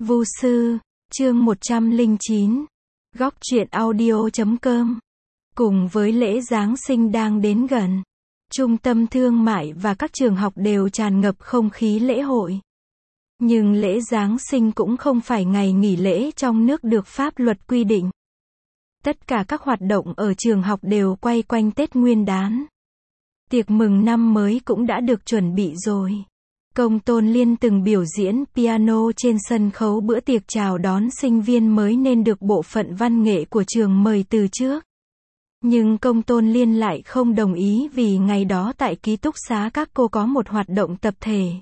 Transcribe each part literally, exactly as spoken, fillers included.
Vu sư, chương một trăm lẻ chín. Góc truyện audio chấm com. Cùng với lễ Giáng sinh đang đến gần, trung tâm thương mại và các trường học đều tràn ngập không khí lễ hội. Nhưng lễ Giáng sinh cũng không phải ngày nghỉ lễ trong nước được pháp luật quy định. Tất cả các hoạt động ở trường học đều quay quanh Tết Nguyên đán. Tiệc mừng năm mới cũng đã được chuẩn bị rồi. Công Tôn Liên từng biểu diễn piano trên sân khấu bữa tiệc chào đón sinh viên mới nên được bộ phận văn nghệ của trường mời từ trước. Nhưng Công Tôn Liên lại không đồng ý vì ngày đó tại ký túc xá các cô có một hoạt động tập thể.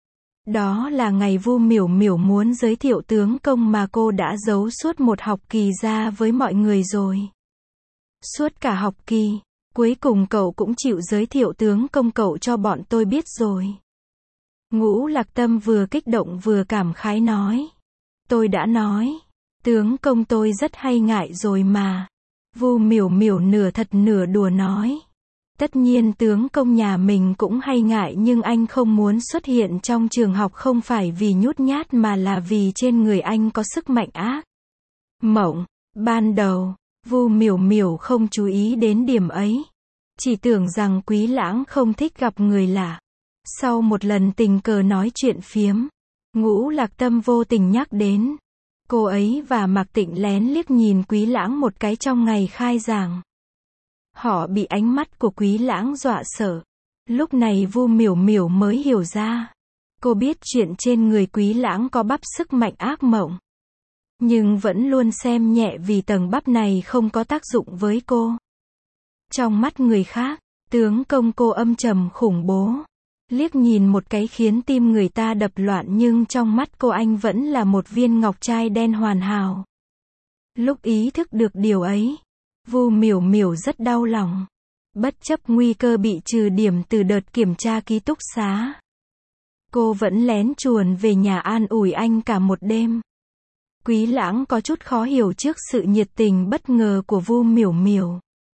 Đó là ngày Vu Miểu Miểu muốn giới thiệu tướng công mà cô đã giấu suốt một học kỳ ra với mọi người rồi. Suốt cả học kỳ, cuối cùng cậu cũng chịu giới thiệu tướng công cậu cho bọn tôi biết rồi. Ngũ Lạc Tâm vừa kích động vừa cảm khái nói. Tôi đã nói, tướng công tôi rất hay ngại rồi mà. Vu Miểu Miểu nửa thật nửa đùa nói. Tất nhiên tướng công nhà mình cũng hay ngại nhưng anh không muốn xuất hiện trong trường học không phải vì nhút nhát mà là vì trên người anh có sức mạnh ác mộng. Ban đầu, Vu Miểu Miểu không chú ý đến điểm ấy. Chỉ tưởng rằng Quý Lãng không thích gặp người lạ. Sau một lần tình cờ nói chuyện phiếm, Ngũ Lạc Tâm vô tình nhắc đến. Cô ấy và Mạc Tịnh lén liếc nhìn Quý Lãng một cái trong ngày khai giảng. Họ bị ánh mắt của Quý Lãng dọa sợ. Lúc này Vu Miểu Miểu mới hiểu ra. Cô biết chuyện trên người Quý Lãng có bắp sức mạnh ác mộng. Nhưng vẫn luôn xem nhẹ vì tầng bắp này không có tác dụng với cô. Trong mắt người khác, tướng công cô âm trầm khủng bố. Liếc nhìn một cái khiến tim người ta đập loạn nhưng trong mắt cô anh vẫn là một viên ngọc trai đen hoàn hảo. Lúc ý thức được điều ấy, Vu Miểu Miểu rất đau lòng. Bất chấp nguy cơ bị trừ điểm từ đợt kiểm tra ký túc xá, cô vẫn lén chuồn về nhà an ủi anh cả một đêm. Quý Lãng có chút khó hiểu trước sự nhiệt tình bất ngờ của Vu Miểu Miểu.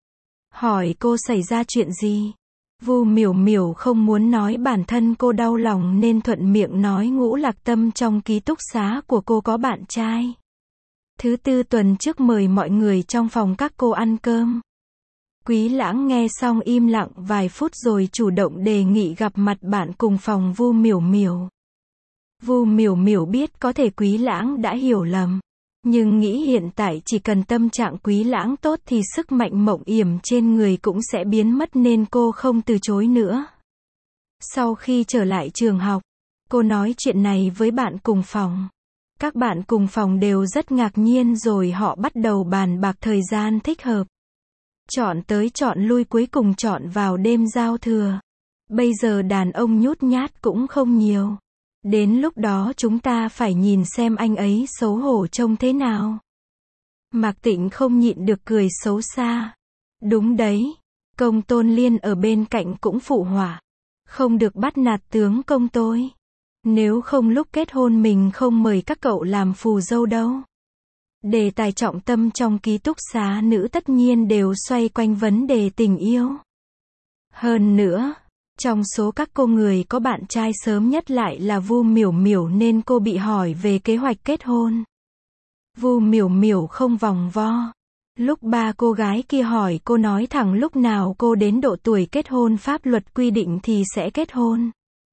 Hỏi cô xảy ra chuyện gì? Vu Miểu Miểu không muốn nói bản thân cô đau lòng nên thuận miệng nói Ngũ Lạc Tâm trong ký túc xá của cô có bạn trai. Thứ tư tuần trước mời mọi người trong phòng các cô ăn cơm. Quý Lãng nghe xong im lặng vài phút rồi chủ động đề nghị gặp mặt bạn cùng phòng Vu Miểu Miểu. Vu Miểu Miểu biết có thể Quý Lãng đã hiểu lầm. Nhưng nghĩ hiện tại chỉ cần tâm trạng Quý Lãng tốt thì sức mạnh mộng yểm trên người cũng sẽ biến mất nên cô không từ chối nữa. Sau khi trở lại trường học, cô nói chuyện này với bạn cùng phòng. Các bạn cùng phòng đều rất ngạc nhiên rồi họ bắt đầu bàn bạc thời gian thích hợp. Chọn tới chọn lui cuối cùng chọn vào đêm giao thừa. Bây giờ đàn ông nhút nhát cũng không nhiều. Đến lúc đó chúng ta phải nhìn xem anh ấy xấu hổ trông thế nào. Mạc Tịnh không nhịn được cười xấu xa. Đúng đấy. Công Tôn Liên ở bên cạnh cũng phụ họa. Không được bắt nạt tướng công tôi. Nếu không lúc kết hôn mình không mời các cậu làm phù dâu đâu. Đề tài trọng tâm trong ký túc xá nữ tất nhiên đều xoay quanh vấn đề tình yêu. Hơn nữa, trong số các cô người có bạn trai sớm nhất lại là Vu Miểu Miểu nên cô bị hỏi về kế hoạch kết hôn. Vu Miểu Miểu không vòng vo. Lúc ba cô gái kia hỏi cô nói thẳng lúc nào cô đến độ tuổi kết hôn pháp luật quy định thì sẽ kết hôn.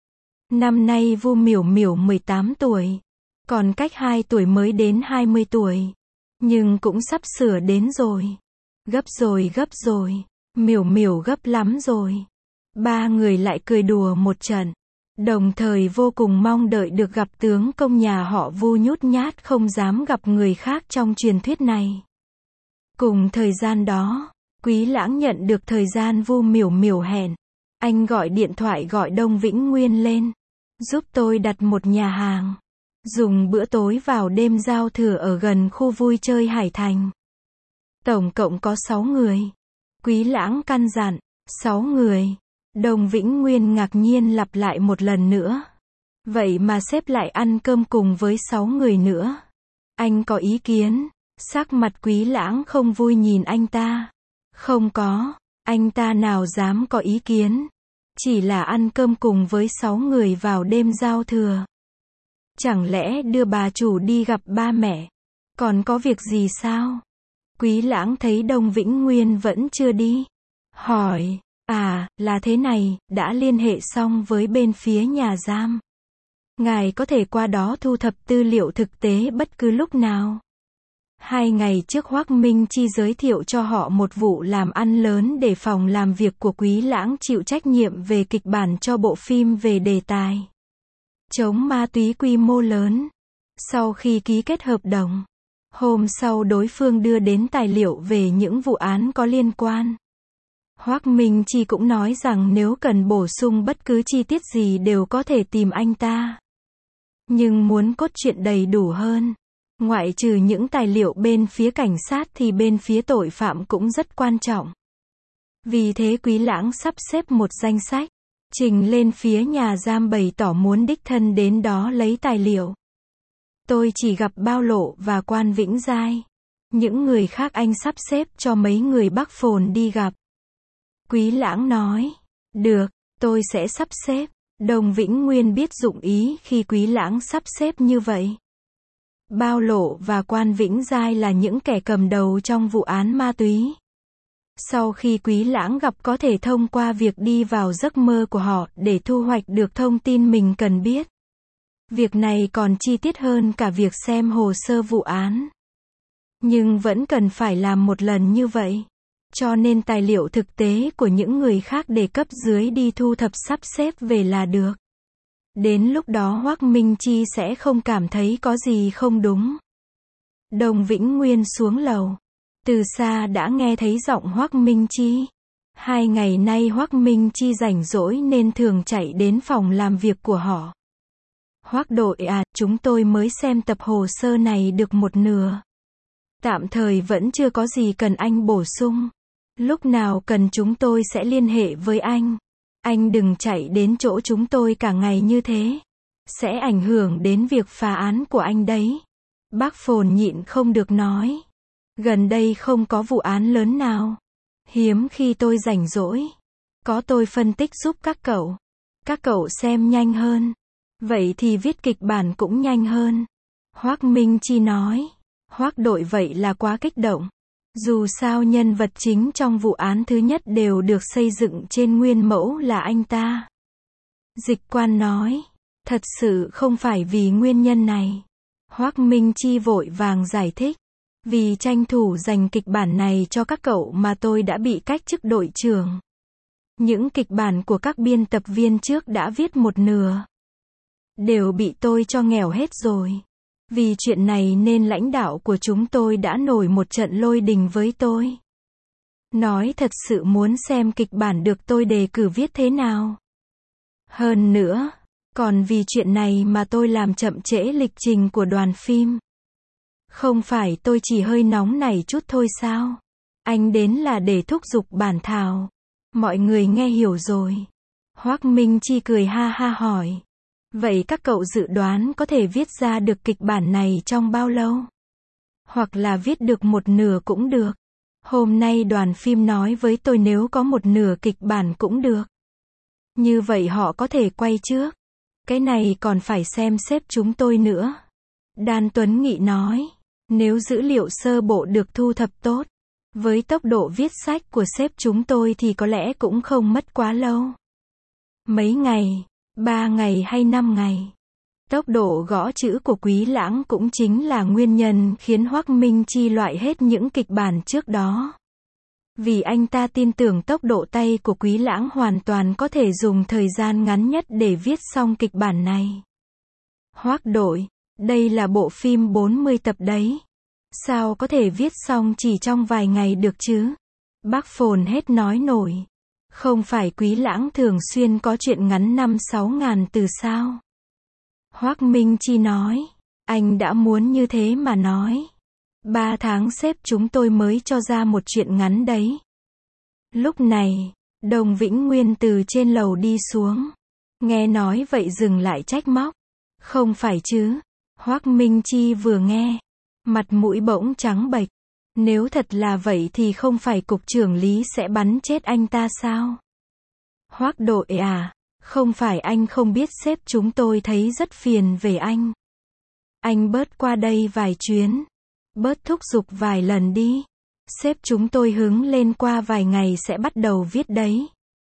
Năm nay Vu Miểu Miểu mười tám tuổi. Còn cách hai tuổi mới đến hai mươi tuổi. Nhưng cũng sắp sửa đến rồi. Gấp rồi gấp rồi. Miểu Miểu gấp lắm rồi. Ba người lại cười đùa một trận. Đồng thời vô cùng mong đợi được gặp tướng công nhà họ Vu nhút nhát không dám gặp người khác trong truyền thuyết này. Cùng thời gian đó, Quý Lãng nhận được thời gian Vu Miểu Miểu hẹn. Anh gọi điện thoại gọi Đông Vĩnh Nguyên lên. Giúp tôi đặt một nhà hàng. Dùng bữa tối vào đêm giao thừa ở gần khu vui chơi Hải Thành. Tổng cộng có sáu người. Quý Lãng căn dặn, sáu người. Đông Vĩnh Nguyên ngạc nhiên lặp lại một lần nữa. Vậy mà xếp lại ăn cơm cùng với sáu người nữa. Anh có ý kiến? Sắc mặt Quý Lãng không vui nhìn anh ta. Không có, anh ta nào dám có ý kiến. Chỉ là ăn cơm cùng với sáu người vào đêm giao thừa. Chẳng lẽ đưa bà chủ đi gặp ba mẹ? Còn có việc gì sao? Quý Lãng thấy Đông Vĩnh Nguyên vẫn chưa đi. Hỏi, à, là thế này, đã liên hệ xong với bên phía nhà giam. Ngài có thể qua đó thu thập tư liệu thực tế bất cứ lúc nào. Hai ngày trước Hoắc Minh Chi giới thiệu cho họ một vụ làm ăn lớn để phòng làm việc của Quý Lãng chịu trách nhiệm về kịch bản cho bộ phim về đề tài chống ma túy quy mô lớn. Sau khi ký kết hợp đồng, hôm sau đối phương đưa đến tài liệu về những vụ án có liên quan. Hoắc Minh Chi cũng nói rằng nếu cần bổ sung bất cứ chi tiết gì đều có thể tìm anh ta. Nhưng muốn cốt truyện đầy đủ hơn, ngoại trừ những tài liệu bên phía cảnh sát thì bên phía tội phạm cũng rất quan trọng. Vì thế Quý Lãng sắp xếp một danh sách, trình lên phía nhà giam bày tỏ muốn đích thân đến đó lấy tài liệu. Tôi chỉ gặp Bao Lộ và Quan Vĩnh Giai. Những người khác anh sắp xếp cho mấy người Bắc Phồn đi gặp. Quý Lãng nói, được, tôi sẽ sắp xếp. Đồng Vĩnh Nguyên biết dụng ý khi Quý Lãng sắp xếp như vậy. Bao Lộ và Quan Vĩnh Giai là những kẻ cầm đầu trong vụ án ma túy. Sau khi Quý Lãng gặp có thể thông qua việc đi vào giấc mơ của họ để thu hoạch được thông tin mình cần biết. Việc này còn chi tiết hơn cả việc xem hồ sơ vụ án. Nhưng vẫn cần phải làm một lần như vậy. Cho nên tài liệu thực tế của những người khác để cấp dưới đi thu thập sắp xếp về là được. Đến lúc đó Hoắc Minh Chi sẽ không cảm thấy có gì không đúng. Đồng Vĩnh Nguyên xuống lầu. Từ xa đã nghe thấy giọng Hoắc Minh Chi. Hai ngày nay Hoắc Minh Chi rảnh rỗi nên thường chạy đến phòng làm việc của họ. Hoắc đội à, chúng tôi mới xem tập hồ sơ này được một nửa. Tạm thời vẫn chưa có gì cần anh bổ sung. Lúc nào cần chúng tôi sẽ liên hệ với anh. Anh đừng chạy đến chỗ chúng tôi cả ngày như thế. Sẽ ảnh hưởng đến việc phá án của anh đấy. Bác Phồn nhịn không được nói. Gần đây không có vụ án lớn nào. Hiếm khi tôi rảnh rỗi. Có tôi phân tích giúp các cậu. Các cậu xem nhanh hơn. Vậy thì viết kịch bản cũng nhanh hơn. Hoắc Minh Chi nói. Hoắc đội vậy là quá kích động. Dù sao nhân vật chính trong vụ án thứ nhất đều được xây dựng trên nguyên mẫu là anh ta. Dịch Quan nói. Thật sự không phải vì nguyên nhân này. Hoắc Minh Chi vội vàng giải thích. Vì tranh thủ dành kịch bản này cho các cậu mà tôi đã bị cách chức đội trưởng. Những kịch bản của các biên tập viên trước đã viết một nửa. Đều bị tôi cho nghèo hết rồi. Vì chuyện này nên lãnh đạo của chúng tôi đã nổi một trận lôi đình với tôi. Nói thật sự muốn xem kịch bản được tôi đề cử viết thế nào. Hơn nữa, còn vì chuyện này mà tôi làm chậm trễ lịch trình của đoàn phim. Không phải tôi chỉ hơi nóng nảy chút thôi sao? Anh đến là để thúc giục bản thảo. Mọi người nghe hiểu rồi. Hoắc Minh Chi cười ha ha hỏi. Vậy các cậu dự đoán có thể viết ra được kịch bản này trong bao lâu? Hoặc là viết được một nửa cũng được. Hôm nay đoàn phim nói với tôi nếu có một nửa kịch bản cũng được. Như vậy họ có thể quay trước. Cái này còn phải xem xếp chúng tôi nữa. Đan Tuấn Nghị nói. Nếu dữ liệu sơ bộ được thu thập tốt, với tốc độ viết sách của sếp chúng tôi thì có lẽ cũng không mất quá lâu. Mấy ngày, ba ngày hay năm ngày. Tốc độ gõ chữ của Quý Lãng cũng chính là nguyên nhân khiến Hoắc Minh Chi loại hết những kịch bản trước đó. Vì anh ta tin tưởng tốc độ tay của Quý Lãng hoàn toàn có thể dùng thời gian ngắn nhất để viết xong kịch bản này. Hoắc đội, đây là bộ phim bốn mươi tập đấy. Sao có thể viết xong chỉ trong vài ngày được chứ? Bác Phồn hết nói nổi. Không phải Quý Lãng thường xuyên có chuyện ngắn năm sáu ngàn từ sao? Hoắc Minh Chi nói. Anh đã muốn như thế mà nói. Ba tháng sếp chúng tôi mới cho ra một chuyện ngắn đấy. Lúc này, Đồng Vĩnh Nguyên từ trên lầu đi xuống. Nghe nói vậy dừng lại trách móc. Không phải chứ? Hoắc Minh Chi vừa nghe, mặt mũi bỗng trắng bệch. Nếu thật là vậy thì không phải cục trưởng Lý sẽ bắn chết anh ta sao? Hoắc đội à, không phải anh không biết sếp chúng tôi thấy rất phiền về anh. Anh bớt qua đây vài chuyến. Bớt thúc giục vài lần đi. Sếp chúng tôi hứng lên qua vài ngày sẽ bắt đầu viết đấy.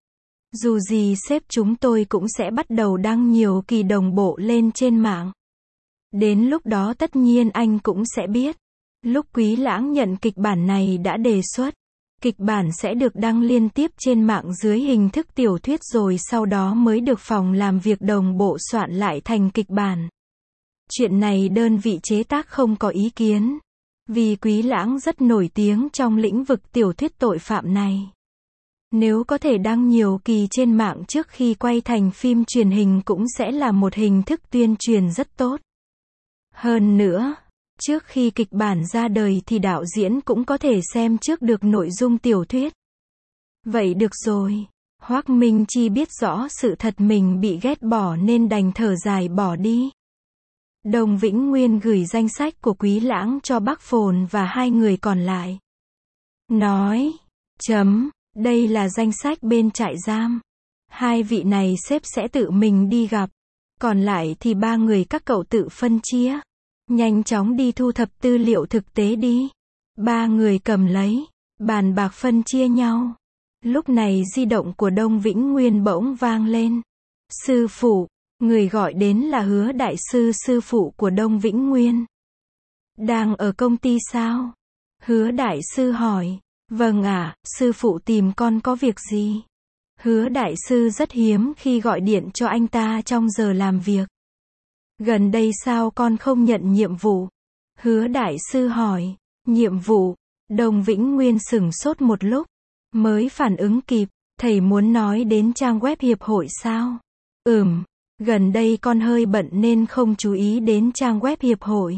Dù gì sếp chúng tôi cũng sẽ bắt đầu đăng nhiều kỳ đồng bộ lên trên mạng. Đến lúc đó tất nhiên anh cũng sẽ biết. Lúc Quý Lãng nhận kịch bản này đã đề xuất. Kịch bản sẽ được đăng liên tiếp trên mạng dưới hình thức tiểu thuyết rồi sau đó mới được phòng làm việc đồng bộ soạn lại thành kịch bản. Chuyện này đơn vị chế tác không có ý kiến. Vì Quý Lãng rất nổi tiếng trong lĩnh vực tiểu thuyết tội phạm này. Nếu có thể đăng nhiều kỳ trên mạng trước khi quay thành phim truyền hình cũng sẽ là một hình thức tuyên truyền rất tốt. Hơn nữa, trước khi kịch bản ra đời thì đạo diễn cũng có thể xem trước được nội dung tiểu thuyết. Vậy được rồi. Hoác Minh Chi biết rõ sự thật mình bị ghét bỏ nên đành thở dài bỏ đi. Đồng Vĩnh Nguyên gửi danh sách của Quý Lãng cho bác Phồn và hai người còn lại. Nói, chấm, đây là danh sách bên trại giam. Hai vị này sếp sẽ tự mình đi gặp. Còn lại thì ba người các cậu tự phân chia. Nhanh chóng đi thu thập tư liệu thực tế đi. Ba người cầm lấy, bàn bạc phân chia nhau. Lúc này di động của Đông Vĩnh Nguyên bỗng vang lên. Sư phụ, người gọi đến là Hứa đại sư, sư phụ của Đông Vĩnh Nguyên. Đang ở công ty sao? Hứa đại sư hỏi. Vâng ạ, sư phụ tìm con có việc gì? Hứa đại sư rất hiếm khi gọi điện cho anh ta trong giờ làm việc. Gần đây sao con không nhận nhiệm vụ? Hứa đại sư hỏi. Nhiệm vụ? Đồng Vĩnh Nguyên sửng sốt một lúc. Mới phản ứng kịp. Thầy muốn nói đến trang web hiệp hội sao? Ừm, gần đây con hơi bận nên không chú ý đến trang web hiệp hội.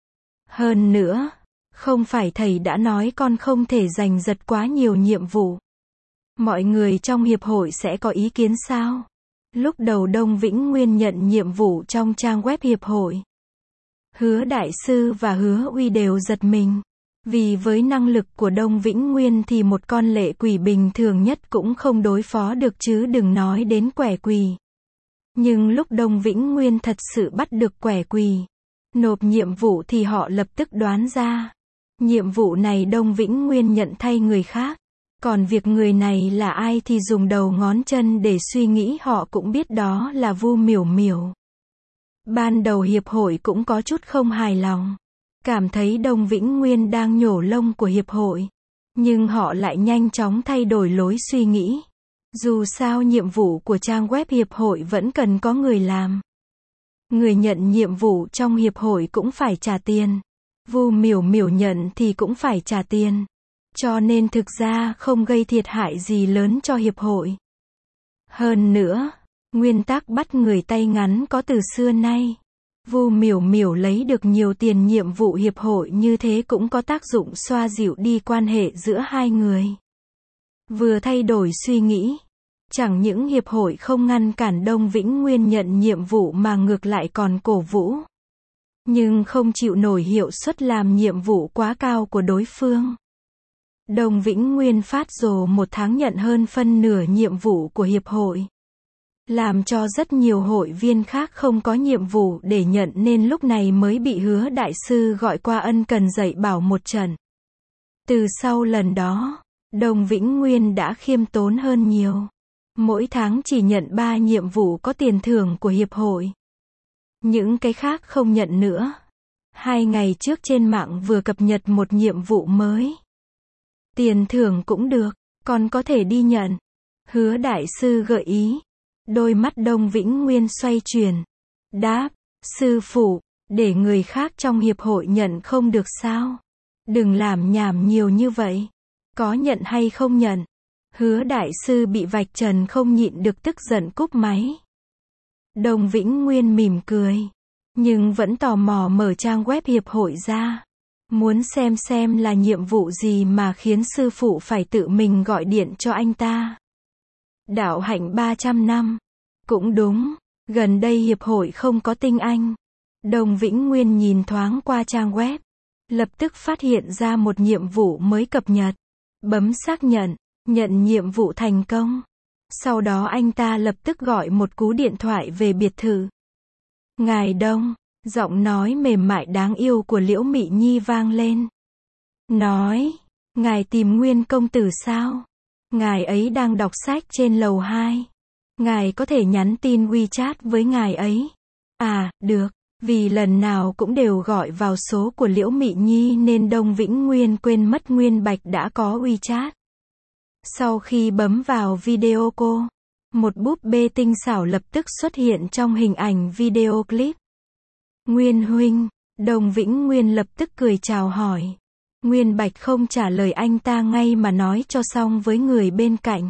Hơn nữa, không phải thầy đã nói con không thể giành giật quá nhiều nhiệm vụ. Mọi người trong hiệp hội sẽ có ý kiến sao? Lúc đầu Đông Vĩnh Nguyên nhận nhiệm vụ trong trang web hiệp hội. Hứa đại sư và Hứa Uy đều giật mình. Vì với năng lực của Đông Vĩnh Nguyên thì một con lệ quỷ bình thường nhất cũng không đối phó được chứ đừng nói đến quẻ quỷ. Nhưng lúc Đông Vĩnh Nguyên thật sự bắt được quẻ quỷ, nộp nhiệm vụ thì họ lập tức đoán ra. Nhiệm vụ này Đông Vĩnh Nguyên nhận thay người khác. Còn việc người này là ai thì dùng đầu ngón chân để suy nghĩ họ cũng biết đó là Vu Miểu Miểu. Ban đầu hiệp hội cũng có chút không hài lòng. Cảm thấy Đông Vĩnh Nguyên đang nhổ lông của hiệp hội. Nhưng họ lại nhanh chóng thay đổi lối suy nghĩ. Dù sao nhiệm vụ của trang web hiệp hội vẫn cần có người làm. Người nhận nhiệm vụ trong hiệp hội cũng phải trả tiền. Vu Miểu Miểu nhận thì cũng phải trả tiền. Cho nên thực ra không gây thiệt hại gì lớn cho hiệp hội. Hơn nữa, nguyên tắc bắt người tay ngắn có từ xưa nay. Vu Miểu Miểu lấy được nhiều tiền nhiệm vụ hiệp hội như thế cũng có tác dụng xoa dịu đi quan hệ giữa hai người. Vừa thay đổi suy nghĩ, chẳng những hiệp hội không ngăn cản Đông Vĩnh Nguyên nhận nhiệm vụ mà ngược lại còn cổ vũ. Nhưng không chịu nổi hiệu suất làm nhiệm vụ quá cao của đối phương. Đông Vĩnh Nguyên phát rồ một tháng nhận hơn phân nửa nhiệm vụ của hiệp hội. Làm cho rất nhiều hội viên khác không có nhiệm vụ để nhận nên lúc này mới bị Hứa đại sư gọi qua ân cần dạy bảo một trận. Từ sau lần đó, Đông Vĩnh Nguyên đã khiêm tốn hơn nhiều. Mỗi tháng chỉ nhận ba nhiệm vụ có tiền thưởng của hiệp hội. Những cái khác không nhận nữa. Hai ngày trước trên mạng vừa cập nhật một nhiệm vụ mới. Tiền thưởng cũng được, còn có thể đi nhận. Hứa đại sư gợi ý. Đôi mắt Đông Vĩnh Nguyên xoay chuyển. Đáp, sư phụ, để người khác trong hiệp hội nhận không được sao? Đừng làm nhảm nhiều như vậy. Có nhận hay không nhận? Hứa đại sư bị vạch trần không nhịn được tức giận cúp máy. Đông Vĩnh Nguyên mỉm cười. Nhưng vẫn tò mò mở trang web hiệp hội ra. Muốn xem xem là nhiệm vụ gì mà khiến sư phụ phải tự mình gọi điện cho anh ta. Đạo hạnh ba trăm năm. Cũng đúng, gần đây hiệp hội không có tinh anh. Đông Vĩnh Nguyên nhìn thoáng qua trang web. Lập tức phát hiện ra một nhiệm vụ mới cập nhật. Bấm xác nhận, nhận nhiệm vụ thành công. Sau đó anh ta lập tức gọi một cú điện thoại về biệt thự. Ngài Đông, Giọng nói mềm mại đáng yêu của Liễu Mị Nhi vang lên. Nói, ngài tìm Nguyên công tử sao? Ngài ấy đang đọc sách trên lầu hai. Ngài có thể nhắn tin WeChat với ngài ấy. À, được. Vì lần nào cũng đều gọi vào số của Liễu Mị Nhi nên Đông Vĩnh Nguyên quên mất Nguyên Bạch đã có WeChat. Sau khi bấm vào video call, một búp bê tinh xảo lập tức xuất hiện trong hình ảnh video clip. Nguyên huynh, Đông Vĩnh Nguyên lập tức cười chào hỏi. Nguyên Bạch không trả lời anh ta ngay mà nói cho xong với người bên cạnh.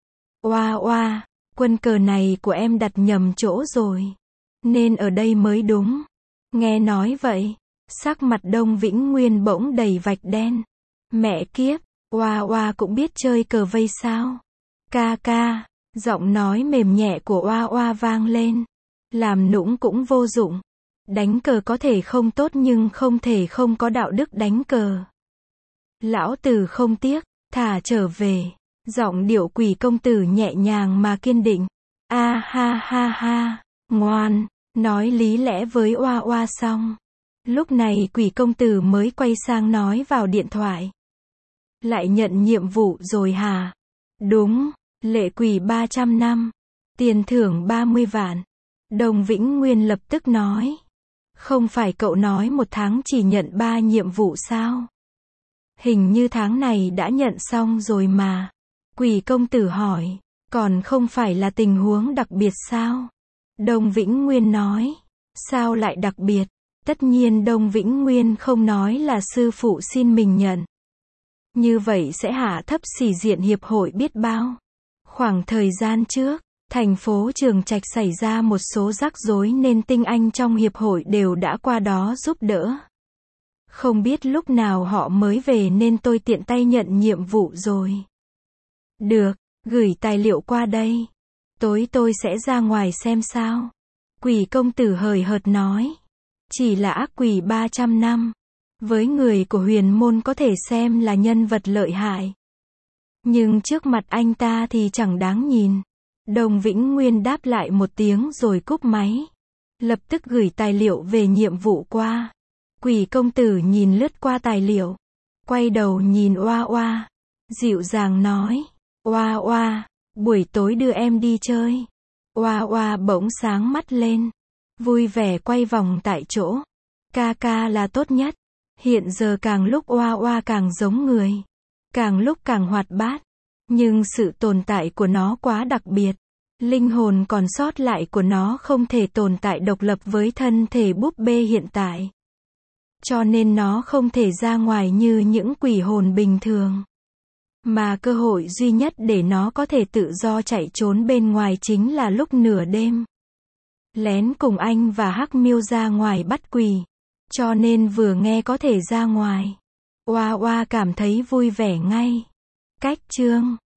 Oa oa, quân cờ này của em đặt nhầm chỗ rồi. Nên ở đây mới đúng. Nghe nói vậy, sắc mặt Đông Vĩnh Nguyên bỗng đầy vạch đen. Mẹ kiếp, Oa oa cũng biết chơi cờ vây sao? Ca ca, giọng nói mềm nhẹ của Oa oa vang lên. Làm nũng cũng vô dụng. Đánh cờ có thể không tốt nhưng không thể không có đạo đức đánh cờ. Lão tử không tiếc, thả trở về. Giọng điệu Quỷ công tử nhẹ nhàng mà kiên định. A ha ha ha, ngoan, nói lý lẽ với Oa oa xong. Lúc này Quỷ công tử mới quay sang nói vào điện thoại. Lại nhận nhiệm vụ rồi hả? Đúng, lệ quỷ ba trăm năm. Tiền thưởng ba mươi vạn. Đông Vĩnh Nguyên lập tức nói. Không phải cậu nói một tháng chỉ nhận ba nhiệm vụ sao? Hình như tháng này đã nhận xong rồi mà. Quỷ công tử hỏi. Còn không phải là tình huống đặc biệt sao? Đông Vĩnh Nguyên nói. Sao lại đặc biệt? Tất nhiên Đông Vĩnh Nguyên không nói là sư phụ xin mình nhận. Như vậy sẽ hạ thấp sĩ diện hiệp hội biết bao. Khoảng thời gian trước, thành phố Trường Trạch xảy ra một số rắc rối nên tinh anh trong hiệp hội đều đã qua đó giúp đỡ. Không biết lúc nào họ mới về nên tôi tiện tay nhận nhiệm vụ rồi. Được, gửi tài liệu qua đây. Tối tôi sẽ ra ngoài xem sao. Quỷ công tử hời hợt nói. Chỉ là ác quỷ ba trăm năm. Với người của huyền môn có thể xem là nhân vật lợi hại. Nhưng trước mặt anh ta thì chẳng đáng nhìn. Đông Vĩnh Nguyên đáp lại một tiếng rồi cúp máy. Lập tức gửi tài liệu về nhiệm vụ qua. Quỷ công tử nhìn lướt qua tài liệu. Quay đầu nhìn Oa oa. Dịu dàng nói. Oa oa, buổi tối đưa em đi chơi. Oa oa bỗng sáng mắt lên. Vui vẻ quay vòng tại chỗ. Ca ca là tốt nhất. Hiện giờ càng lúc Oa oa càng giống người. Càng lúc càng hoạt bát. Nhưng sự tồn tại của nó quá đặc biệt. Linh hồn còn sót lại của nó không thể tồn tại độc lập với thân thể búp bê hiện tại. Cho nên nó không thể ra ngoài như những quỷ hồn bình thường. Mà cơ hội duy nhất để nó có thể tự do chạy trốn bên ngoài chính là lúc nửa đêm. Lén cùng anh và Hắc Miêu ra ngoài bắt quỷ. Cho nên vừa nghe có thể ra ngoài. Oa oa cảm thấy vui vẻ ngay. Cách chương